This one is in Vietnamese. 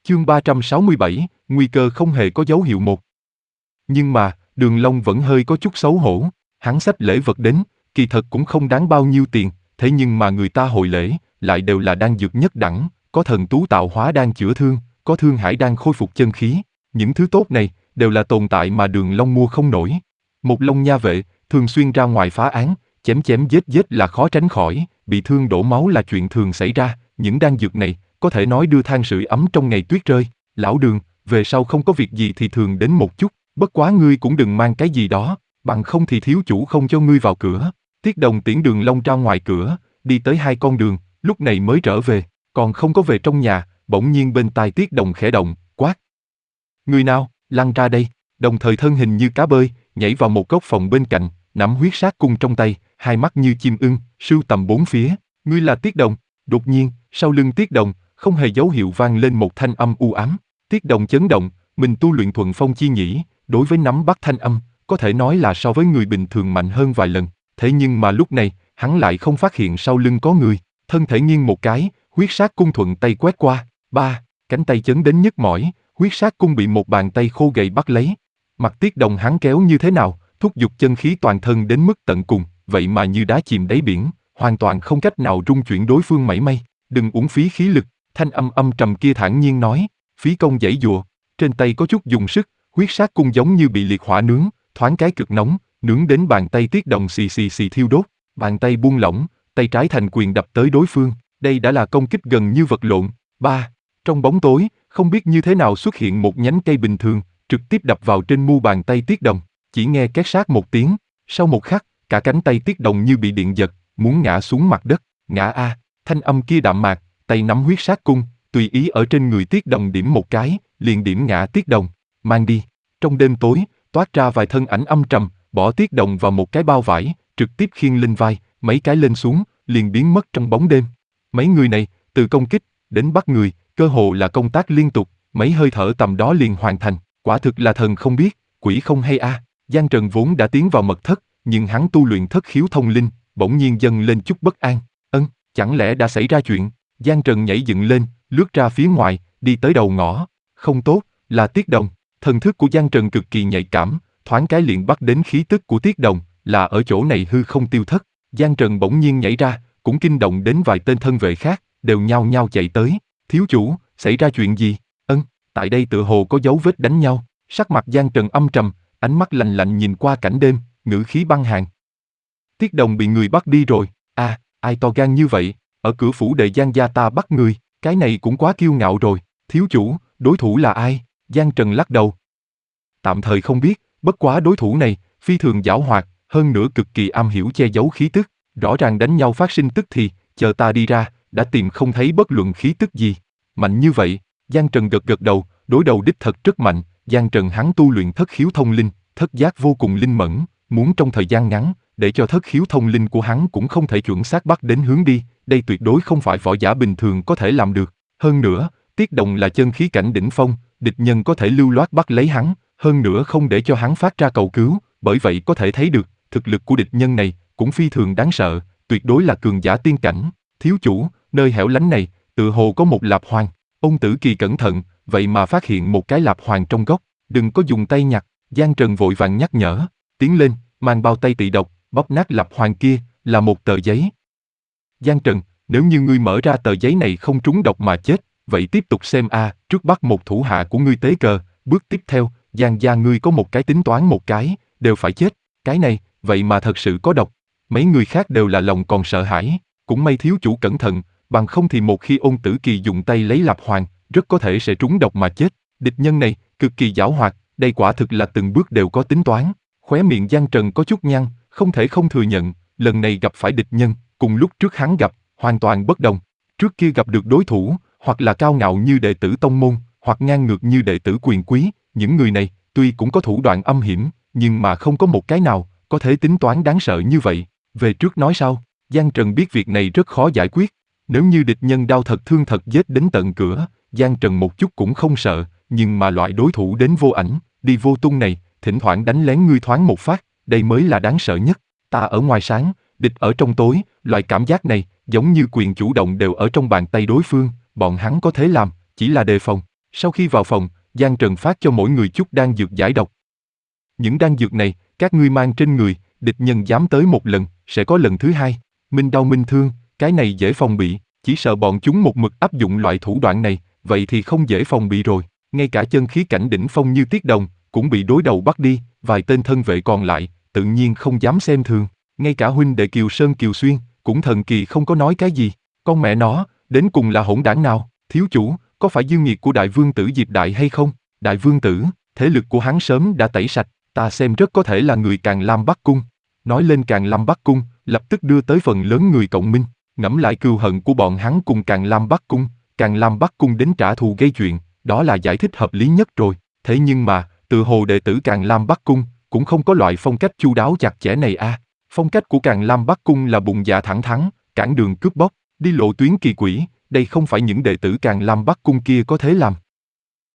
Chương 367, nguy cơ không hề có dấu hiệu một. Nhưng mà, Đường Long vẫn hơi có chút xấu hổ, hắn xách lễ vật đến, kỳ thật cũng không đáng bao nhiêu tiền, thế nhưng mà người ta hội lễ, lại đều là đan dược nhất đẳng, có thần tú tạo hóa đan chữa thương, có thương hải đan khôi phục chân khí, những thứ tốt này, đều là tồn tại mà Đường Long mua không nổi. Một Long nha vệ, thường xuyên ra ngoài phá án, chém chém giết giết là khó tránh khỏi, bị thương đổ máu là chuyện thường xảy ra, những đan dược này, có thể nói đưa than sưởi ấm trong ngày tuyết rơi. Lão Đường, về sau không có việc gì thì thường đến một chút, bất quá ngươi cũng đừng mang cái gì đó, bằng không thì thiếu chủ không cho ngươi vào cửa. Tiết Đồng tiễn Đường Long ra ngoài cửa, đi tới 2 con đường, lúc này mới trở về, còn không có về trong nhà, bỗng nhiên bên tai Tiết Đồng khẽ động, quát. Người nào, lăn ra đây, đồng thời thân hình như cá bơi, nhảy vào một góc phòng bên cạnh, nắm huyết sát cung trong tay, hai mắt như chim ưng, sưu tầm bốn phía. Ngươi là Tiết Đồng. Đột nhiên, sau lưng Tiết Đồng, không hề dấu hiệu vang lên một thanh âm u ám. Tiết Đồng chấn động, mình tu luyện thuần phong chi nhĩ, đối với nắm bắt thanh âm, có thể nói là so với người bình thường mạnh hơn vài lần. Thế nhưng mà lúc này, hắn lại không phát hiện sau lưng có người, thân thể nghiêng một cái, huyết sát cung thuận tay quét qua, cánh tay chấn đến nhức mỏi, huyết sát cung bị một bàn tay khô gầy bắt lấy. Mặt Tiết Đồng hắn kéo như thế nào, thúc giục chân khí toàn thân đến mức tận cùng, vậy mà như đá chìm đáy biển, hoàn toàn không cách nào rung chuyển đối phương mảy may. Đừng uổng phí khí lực, thanh âm âm trầm kia thản nhiên nói, phí công giãy giụa, trên tay có chút dùng sức, huyết sát cung giống như bị liệt hỏa nướng, thoáng cái cực nóng, nướng đến bàn tay Tiết Đồng xì xì xì thiêu đốt, bàn tay buông lỏng, tay trái thành quyền đập tới đối phương, đây đã là công kích gần như vật lộn. Trong bóng tối, không biết như thế nào xuất hiện một nhánh cây bình thường, trực tiếp đập vào trên mu bàn tay Tiết Đồng, chỉ nghe két sát một tiếng, sau một khắc, cả cánh tay Tiết Đồng như bị điện giật, muốn ngã xuống mặt đất, ngã a, thanh âm kia đạm mạc, tay nắm huyết sát cung, tùy ý ở trên người Tiết Đồng điểm một cái, liền điểm ngã Tiết Đồng, mang đi. Trong đêm tối, toát ra vài thân ảnh âm trầm, bỏ Tiết Đồng vào một cái bao vải, trực tiếp khiêng lên vai, mấy cái lên xuống, liền biến mất trong bóng đêm. Mấy người này, từ công kích đến bắt người, cơ hồ là công tác liên tục, mấy hơi thở tầm đó liền hoàn thành, quả thực là thần không biết, quỷ không hay a. Giang Trần vốn đã tiến vào mật thất, nhưng hắn tu luyện thất khiếu thông linh, bỗng nhiên dâng lên chút bất an. Chẳng lẽ đã xảy ra chuyện? Giang Trần nhảy dựng lên, lướt ra phía ngoài, đi tới đầu ngõ. Không tốt, là Tiết Đồng. Thần thức của Giang Trần cực kỳ nhạy cảm, thoáng cái liền bắt đến khí tức của Tiết Đồng, là ở chỗ này hư không tiêu thất. Giang Trần bỗng nhiên nhảy ra, cũng kinh động đến vài tên thân vệ khác, đều nhao nhao chạy tới. Thiếu chủ, xảy ra chuyện gì? Tại đây tựa hồ có dấu vết đánh nhau. Sắc mặt Giang Trần âm trầm, ánh mắt lạnh lạnh nhìn qua cảnh đêm, ngữ khí băng hàn. Tiết Đồng bị người bắt đi rồi. Ai to gan như vậy, ở cửa phủ đệ Giang gia ta bắt người, cái này cũng quá kiêu ngạo rồi. Thiếu chủ, đối thủ là ai? Giang Trần lắc đầu. Tạm thời không biết, bất quá đối thủ này, phi thường giảo hoạt, hơn nữa cực kỳ am hiểu che giấu khí tức, rõ ràng đánh nhau phát sinh tức thì, chờ ta đi ra, đã tìm không thấy bất luận khí tức gì. Mạnh như vậy, Giang Trần gật gật đầu, đối đầu đích thật rất mạnh, Giang Trần hắn tu luyện thất khiếu thông linh, thất giác vô cùng linh mẫn, muốn trong thời gian ngắn, để cho thất khiếu thông linh của hắn cũng không thể chuẩn xác bắt đến hướng đi, đây tuyệt đối không phải võ giả bình thường có thể làm được. Hơn nữa, Tiết Đồng là chân khí cảnh đỉnh phong, địch nhân có thể lưu loát bắt lấy hắn, hơn nữa không để cho hắn phát ra cầu cứu, bởi vậy có thể thấy được, thực lực của địch nhân này cũng phi thường đáng sợ, tuyệt đối là cường giả tiên cảnh. Thiếu chủ, nơi hẻo lánh này, tựa hồ có một lạp hoàng. Ôn Tử Kỳ cẩn thận, vậy mà phát hiện một cái lạp hoàng trong góc, đừng có dùng tay nhặt. Giang Trần vội vàng nhắc nhở, tiến lên, mang bao tay tị độc, bóp nát lạp hoàng kia, là một tờ giấy. Giang Trần, nếu như ngươi mở ra tờ giấy này không trúng độc mà chết, vậy tiếp tục xem trước bắt một thủ hạ của ngươi tế cờ, bước tiếp theo, Giang gia ngươi có một cái tính toán một cái, đều phải chết, cái này, vậy mà thật sự có độc. Mấy người khác đều là lòng còn sợ hãi, cũng may thiếu chủ cẩn thận, bằng không thì một khi Ôn Tử Kỳ dùng tay lấy lạp hoàng, rất có thể sẽ trúng độc mà chết. Địch nhân này, cực kỳ giảo hoạt, đây quả thực là từng bước đều có tính toán. Khóe miệng Giang Trần có chút nhăn, không thể không thừa nhận, lần này gặp phải địch nhân, cùng lúc trước hắn gặp, hoàn toàn bất đồng. Trước kia gặp được đối thủ, hoặc là cao ngạo như đệ tử tông môn, hoặc ngang ngược như đệ tử quyền quý, những người này, tuy cũng có thủ đoạn âm hiểm, nhưng mà không có một cái nào, có thể tính toán đáng sợ như vậy. Về trước nói sau, Giang Trần biết việc này rất khó giải quyết. Nếu như địch nhân đau thật thương thật giết đến tận cửa, Giang Trần một chút cũng không sợ, nhưng mà loại đối thủ đến vô ảnh, đi vô tung này, thỉnh thoảng đánh lén ngươi thoáng một phát, đây mới là đáng sợ nhất. Ta ở ngoài sáng, địch ở trong tối, loại cảm giác này, giống như quyền chủ động đều ở trong bàn tay đối phương, bọn hắn có thể làm, chỉ là đề phòng. Sau khi vào phòng, Giang Trần phát cho mỗi người chút đan dược giải độc. Những đan dược này, các ngươi mang trên người, địch nhân dám tới một lần, sẽ có lần thứ hai. Minh đau minh thương, cái này dễ phòng bị, chỉ sợ bọn chúng một mực áp dụng loại thủ đoạn này, vậy thì không dễ phòng bị rồi. Ngay cả chân khí cảnh đỉnh phong như Tiết Đồng, cũng bị đối đầu bắt đi, vài tên thân vệ còn lại, tự nhiên không dám xem thường. Ngay cả huynh đệ Kiều Sơn Kiều Xuyên, cũng thần kỳ không có nói cái gì. Con mẹ nó, đến cùng là hỗn đảng nào? Thiếu chủ, có phải dư nghiệt của đại vương tử Diệp Đại hay không? Đại vương tử, thế lực của hắn sớm đã tẩy sạch, ta xem rất có thể là người Càn Lam Bắc Cung. Nói lên Càn Lam Bắc Cung, lập tức đưa tới phần lớn người cộng minh, ngẫm lại cừu hận của bọn hắn cùng Càn Lam Bắc Cung, Càn Lam Bắc Cung đến trả thù gây chuyện, đó là giải thích hợp lý nhất rồi. Thế nhưng mà, tự hồ đệ tử Càn Lam Bắc Cung, cũng không có loại phong cách chu đáo chặt chẽ này a. Phong cách của Càn Lam Bắc Cung là bụng dạ thẳng thắn, cản đường cướp bóc, đi lộ tuyến kỳ quỷ, đây không phải những đệ tử Càn Lam Bắc Cung kia có thể làm.